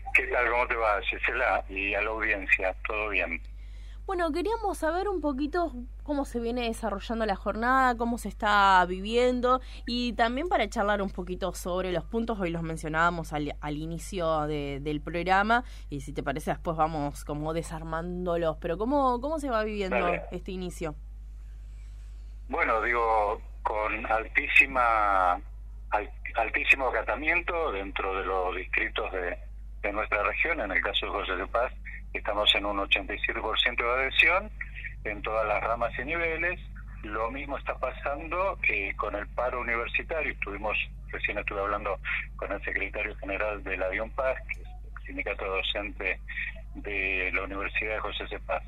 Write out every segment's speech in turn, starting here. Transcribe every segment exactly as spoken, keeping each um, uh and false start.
¿Qué tal? ¿Cómo te va, Gisela? Y a la audiencia, ¿todo bien? Bueno, queríamos saber un poquito cómo se viene desarrollando la jornada, cómo se está viviendo y también para charlar un poquito sobre los puntos, hoy los mencionábamos al, al inicio de, del programa y si te parece después vamos como desarmándolos, pero ¿cómo, cómo se va viviendo Dale. este inicio? Bueno, digo, con altísima al- altísimo acatamiento dentro de los distritos de, de nuestra región. En el caso de José de Paz, estamos en un ochenta y siete por ciento de adhesión en todas las ramas y niveles. Lo mismo está pasando eh, con el paro universitario. Estuvimos, recién estuve hablando con el secretario general de la Paz, que es el sindicato docente de la Universidad de José de Paz.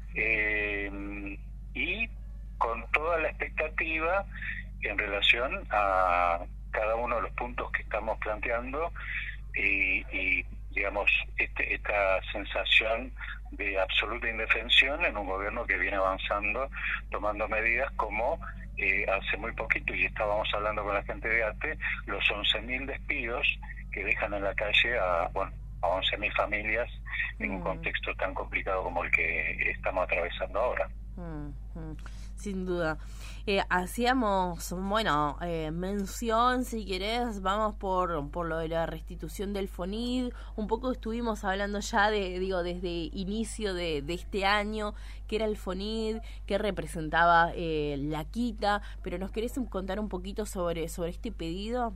Eh, y con toda la expectativa en relación a cada uno de los puntos que estamos planteando y, y digamos, este, esta sensación de absoluta indefensión en un gobierno que viene avanzando, tomando medidas como eh, hace muy poquito, y estábamos hablando con la gente de ATE, los once mil despidos que dejan en la calle a, bueno, a once mil familias en mm. un contexto tan complicado como el que estamos atravesando ahora. Mm, mm. Sin duda. Eh, hacíamos, bueno, eh, mención, si querés, vamos por por lo de la restitución del FONID. Un poco estuvimos hablando ya de, digo, desde inicio de, de este año, qué era el FONID, qué representaba eh, la quita, pero ¿nos querés contar un poquito sobre, sobre este pedido?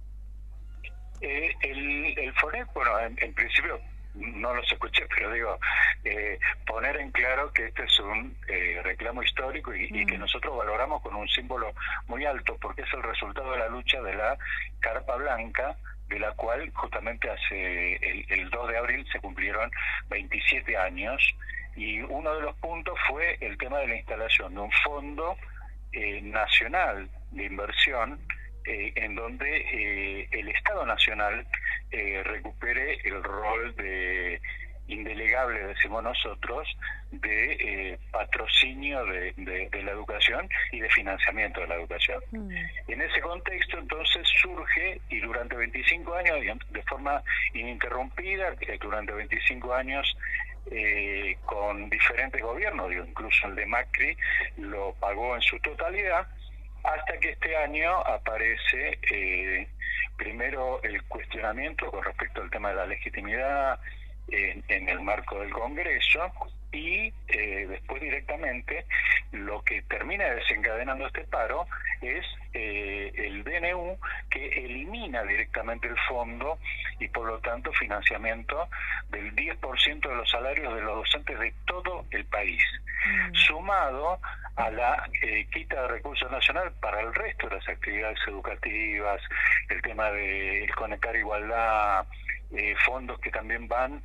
Eh, el, el FONID, bueno, en, en principio no los escuché, pero digo, eh, poner en claro que este es un eh, reclamo histórico y, mm. y que nosotros valoramos con un símbolo muy alto, porque es el resultado de la lucha de la Carpa Blanca, de la cual justamente hace el, el dos de abril se cumplieron veintisiete años, y uno de los puntos fue el tema de la instalación de un fondo eh, nacional de inversión, Eh, en donde eh, el Estado Nacional eh, recupere el rol de indelegable, decimos nosotros, de eh, patrocinio de, de, de la educación y de financiamiento de la educación. Mm. En ese contexto, entonces, surge, y durante veinticinco años, de forma ininterrumpida, durante veinticinco años, eh, con diferentes gobiernos, digo, incluso el de Macri lo pagó en su totalidad, hasta que este año aparece eh, primero el cuestionamiento con respecto al tema de la legitimidad en, en el marco del Congreso, y eh, después directamente lo que termina desencadenando este paro es eh, el D N U, que elimina directamente el fondo y por lo tanto financiamiento del diez por ciento de los salarios de los docentes de todo el país, mm. sumado a la eh, quita de recursos nacionales para el resto de las actividades educativas, el tema de conectar igualdad, eh, fondos que también van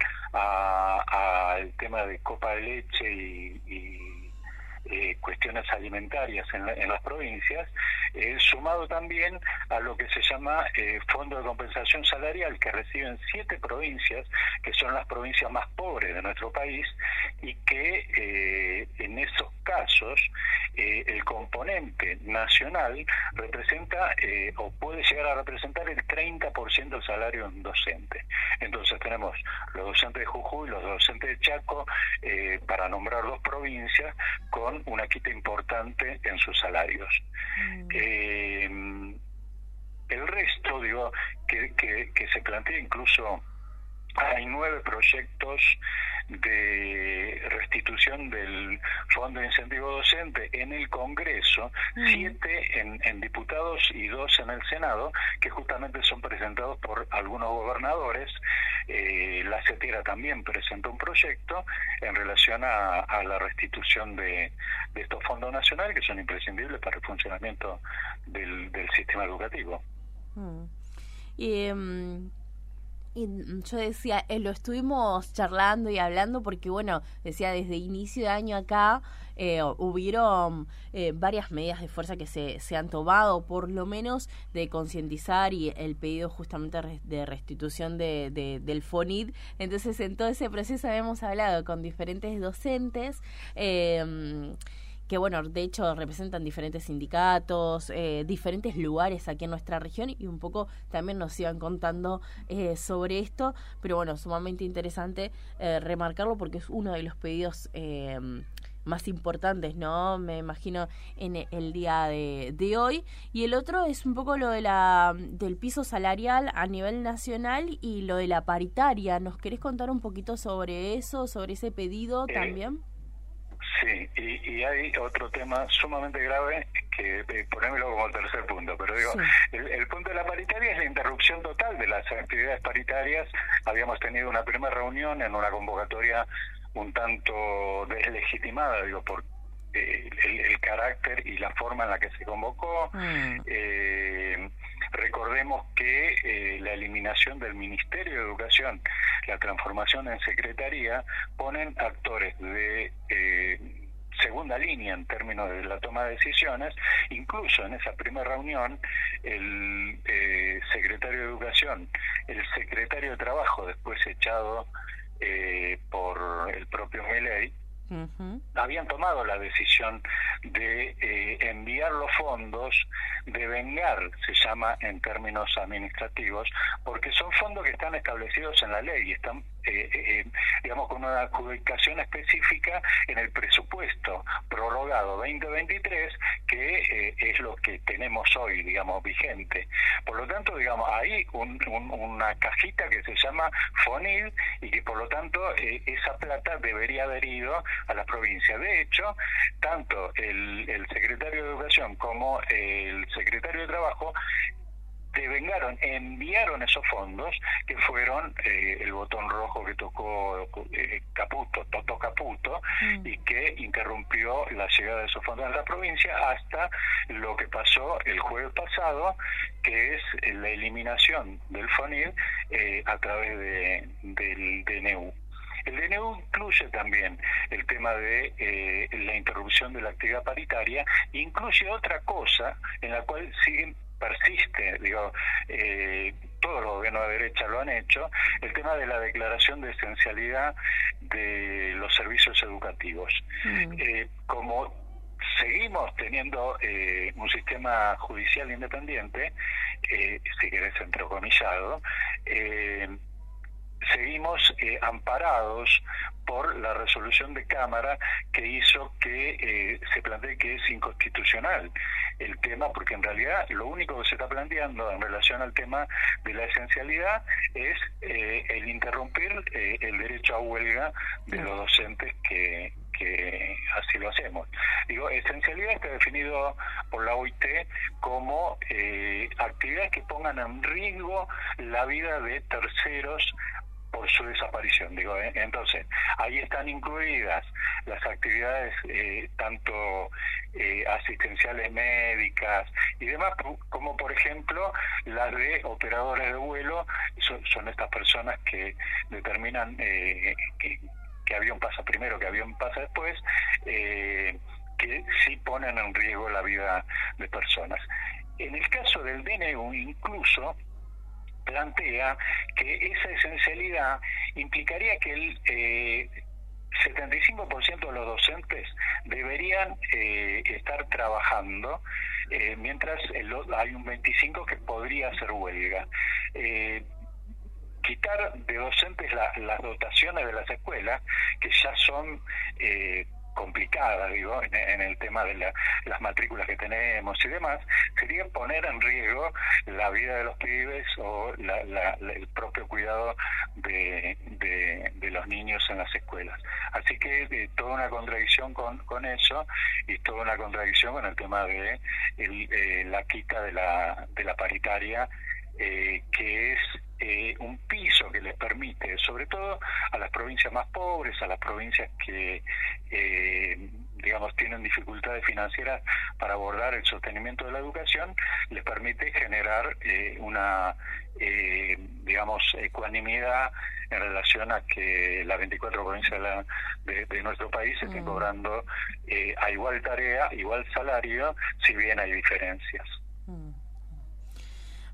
al tema de copa de leche y, y eh, cuestiones alimentarias en, la, en las provincias, eh, sumado también a lo que se llama eh, Fondo de Compensación Salarial, que reciben siete provincias, que son las provincias más pobres de nuestro país, y que eh, en esos casos eh, el componente nacional representa eh, o puede llegar a representar el treinta por ciento del salario de un docente. Entonces tenemos los docentes de Jujuy, los docentes de Chaco, eh, para nombrar dos provincias, con una quita importante en sus salarios. Mm. Eh, el resto, digo, que, que, que se plantea, incluso hay nueve proyectos de restitución del Fondo de Incentivo Docente en el Congreso, mm. siete en, en diputados y dos en el Senado, que justamente son presentados por algunos gobernadores. Eh, la CETERA también presentó un proyecto en relación a, a la restitución de, de estos fondos nacionales, que son imprescindibles para el funcionamiento del, del sistema educativo. Mm. Y... Um... Y yo decía, eh, lo estuvimos charlando y hablando porque, bueno, decía, desde inicio de año acá eh, hubieron eh, varias medidas de fuerza que se, se han tomado, por lo menos de concientizar, y el pedido justamente de restitución de, de, del FONID. Entonces, en todo ese proceso habíamos hablado con diferentes docentes, eh, que bueno, de hecho representan diferentes sindicatos, eh, diferentes lugares aquí en nuestra región, y un poco también nos iban contando eh, sobre esto, pero bueno, sumamente interesante eh, remarcarlo porque es uno de los pedidos eh, más importantes, ¿no? Me imagino en el día de, de hoy. Y el otro es un poco lo de la del piso salarial a nivel nacional y lo de la paritaria. ¿Nos querés contar un poquito sobre eso, sobre ese pedido eh, también? Sí, y, y hay otro tema sumamente grave que eh, ponémelo como tercer punto, pero digo, sí. el, el punto de la paritaria es la interrupción total de las actividades paritarias. Habíamos tenido una primera reunión en una convocatoria un tanto deslegitimada, digo, por eh, el, el carácter y la forma en la que se convocó. Mm. Eh, recordemos que eh, la eliminación del Ministerio de Educación, la transformación en secretaría, ponen actores de eh, segunda línea en términos de la toma de decisiones. Incluso en esa primera reunión, el eh, secretario de Educación, el secretario de Trabajo, después echado Eh, por el propio Milei, uh-huh. habían tomado la decisión de eh, enviar los fondos, de vengar, se llama en términos administrativos, porque son fondos que están establecidos en la ley y están, eh, eh, digamos, con una adjudicación específica en el presupuesto prorrogado veinte veintitrés, que eh, es lo que tenemos hoy, digamos, vigente. Por lo tanto, digamos, hay un, un, una cajita que se llama FONID y que por lo tanto eh, esa plata debería haber ido a las provincias. De hecho, tanto el, el secretario de Educación como el secretario de Trabajo devengaron, enviaron esos fondos que fueron eh, el botón rojo que tocó eh, Caputo, Toto Caputo, mm. y que interrumpió la llegada de esos fondos a la provincia hasta lo que pasó el jueves pasado, que es la eliminación del FONID eh, a través de, del D N U. El D N U incluye también el tema de eh, la interrupción de la actividad paritaria, incluye otra cosa en la cual siguen persiste, digo, eh, todos los gobiernos de derecha lo han hecho, el tema de la declaración de esencialidad de los servicios educativos. Mm. Eh, como seguimos teniendo eh, un sistema judicial independiente, eh, si querés entrecomillado, eh, seguimos eh, amparados por la resolución de Cámara que hizo que eh, se plantee que es inconstitucional el tema, porque en realidad lo único que se está planteando en relación al tema de la esencialidad es eh, el interrumpir eh, el derecho a huelga de los docentes que que así lo hacemos. Digo, esencialidad está definido por la O I T como eh, actividades que pongan en riesgo la vida de terceros por su desaparición, digo, ¿eh? Entonces, ahí están incluidas las actividades eh, tanto eh, asistenciales médicas y demás, como por ejemplo las de operadores de vuelo, son, son estas personas que determinan eh, que, que avión pasa primero, que avión pasa después, eh, que sí ponen en riesgo la vida de personas. En el caso del D N U, incluso plantea que esa esencialidad implicaría que el eh, setenta y cinco por ciento de los docentes deberían eh, estar trabajando, eh, mientras el, hay un veinticinco por ciento que podría hacer huelga. Eh, quitar de docentes la, las dotaciones de las escuelas, que ya son eh, complicadas, digo, en, en el tema de la, las matrículas que tenemos y demás, sería poner en riesgo la vida de los pibes o la, la, la, el propio cuidado de, de, de los niños en las escuelas. Así que eh, toda una contradicción con, con eso, y toda una contradicción con el tema de el, eh, la quita de la, de la paritaria, eh, que es Eh, un piso que les permite, sobre todo a las provincias más pobres, a las provincias que, eh, digamos, tienen dificultades financieras para abordar el sostenimiento de la educación, les permite generar eh, una, eh, digamos, ecuanimidad en relación a que las veinticuatro provincias de, la, de, de nuestro país mm. estén cobrando eh, a igual tarea, igual salario, si bien hay diferencias. Mm.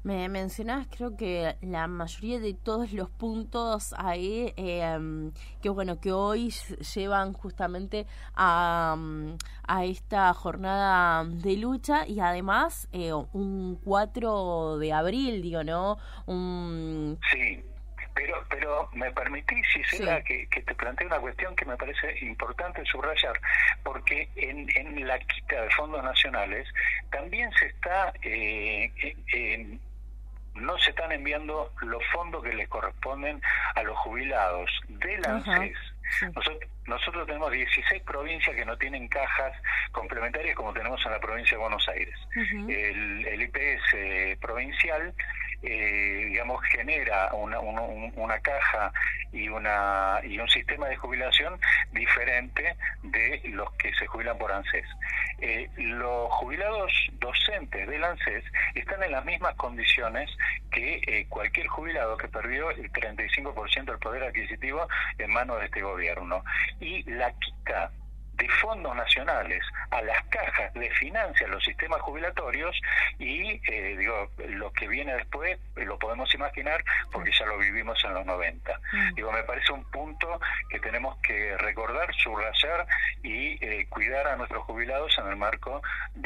Me mencionabas, creo que la mayoría de todos los puntos ahí, eh, que bueno, que hoy llevan justamente a, a esta jornada de lucha y además eh, un cuatro de abril, digo, ¿no? Un... Sí. Pero, pero me permitís, Gisela, sí. que, que te plantee una cuestión que me parece importante subrayar, porque en, en la quita de fondos nacionales también se está, eh, eh, no se están enviando los fondos que les corresponden a los jubilados del ANSES. Sí. Nosotros, nosotros tenemos dieciséis provincias que no tienen cajas complementarias como tenemos en la provincia de Buenos Aires. Uh-huh. El, el I P S provincial Eh, digamos genera una, una, una caja y una y un sistema de jubilación diferente de los que se jubilan por ANSES. Eh, los jubilados docentes del ANSES están en las mismas condiciones que eh, cualquier jubilado que perdió el treinta y cinco por ciento del poder adquisitivo en manos de este gobierno. Y la quita de fondos nacionales a las cajas le financian los sistemas jubilatorios y eh, digo, lo que viene después lo podemos imaginar porque ya lo vivimos en los noventa. Mm. Digo, me parece un punto que tenemos que recordar, subrayar y eh, cuidar a nuestros jubilados en el marco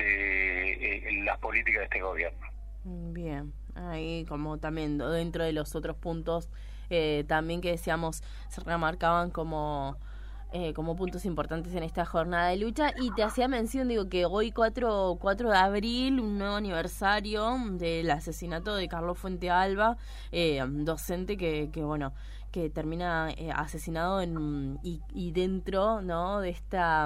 de eh, las políticas de este gobierno. Bien, ahí como también dentro de los otros puntos eh, también que decíamos se remarcaban como Eh, como puntos importantes en esta jornada de lucha, y te hacía mención, digo, que hoy cuatro de abril, un nuevo aniversario del asesinato de Carlos Fuentealba, eh, docente que, que bueno, que termina eh, asesinado en y, y dentro, ¿no?, de esta,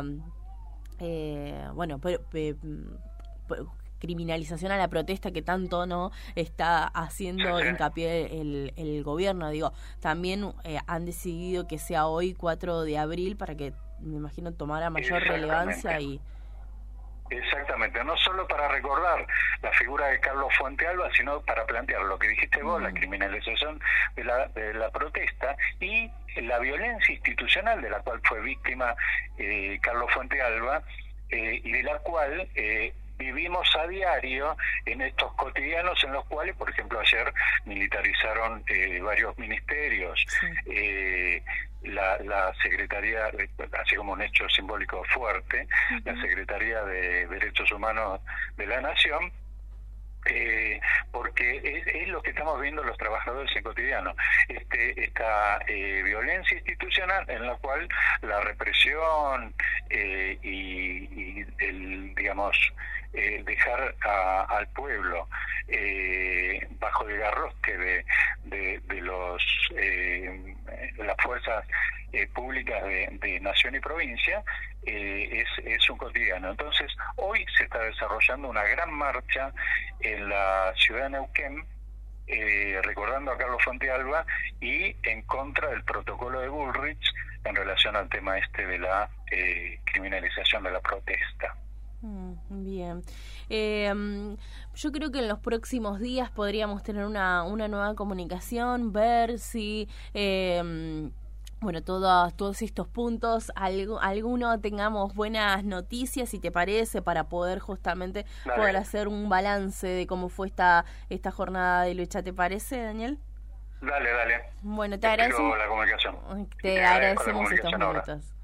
eh, bueno, pero, pero, pero criminalización a la protesta que tanto no está haciendo hincapié el, el gobierno. Digo, también eh, han decidido que sea hoy cuatro de abril para que, me imagino, tomara mayor relevancia y... Exactamente, no solo para recordar la figura de Carlos Fuentealba, sino para plantear lo que dijiste vos, mm. la criminalización de la, de la protesta y la violencia institucional de la cual fue víctima eh, Carlos Fuentealba eh, y de la cual... Eh, vivimos a diario en estos cotidianos en los cuales, por ejemplo, ayer militarizaron eh, varios ministerios, sí. eh, la, la Secretaría, así como un hecho simbólico fuerte, uh-huh. la Secretaría de Derechos Humanos de la Nación, Eh, porque es, es lo que estamos viendo los trabajadores en cotidiano, este, esta eh, violencia institucional en la cual la represión eh, y, y el, digamos, eh, dejar a, al pueblo eh, bajo el garrosque de, de, de los eh, las fuerzas eh, públicas de, de nación y provincia eh, es, es un cotidiano. Entonces hoy se está desarrollando una gran marcha en la ciudad de Neuquén, eh, recordando a Carlos Fuentealba y en contra del protocolo de Bullrich en relación al tema este de la eh, criminalización de la protesta. Bien. Eh, yo creo que en los próximos días podríamos tener una, una nueva comunicación, ver si... Eh, Bueno, todos, todos estos puntos, algo, alguno tengamos buenas noticias, si te parece, para poder justamente Dale. poder hacer un balance de cómo fue esta esta jornada de lucha. ¿Te parece, Daniel? Dale, dale. Bueno, te agradecemos. La comunicación. Te, te agradecemos estos minutos. Ahora.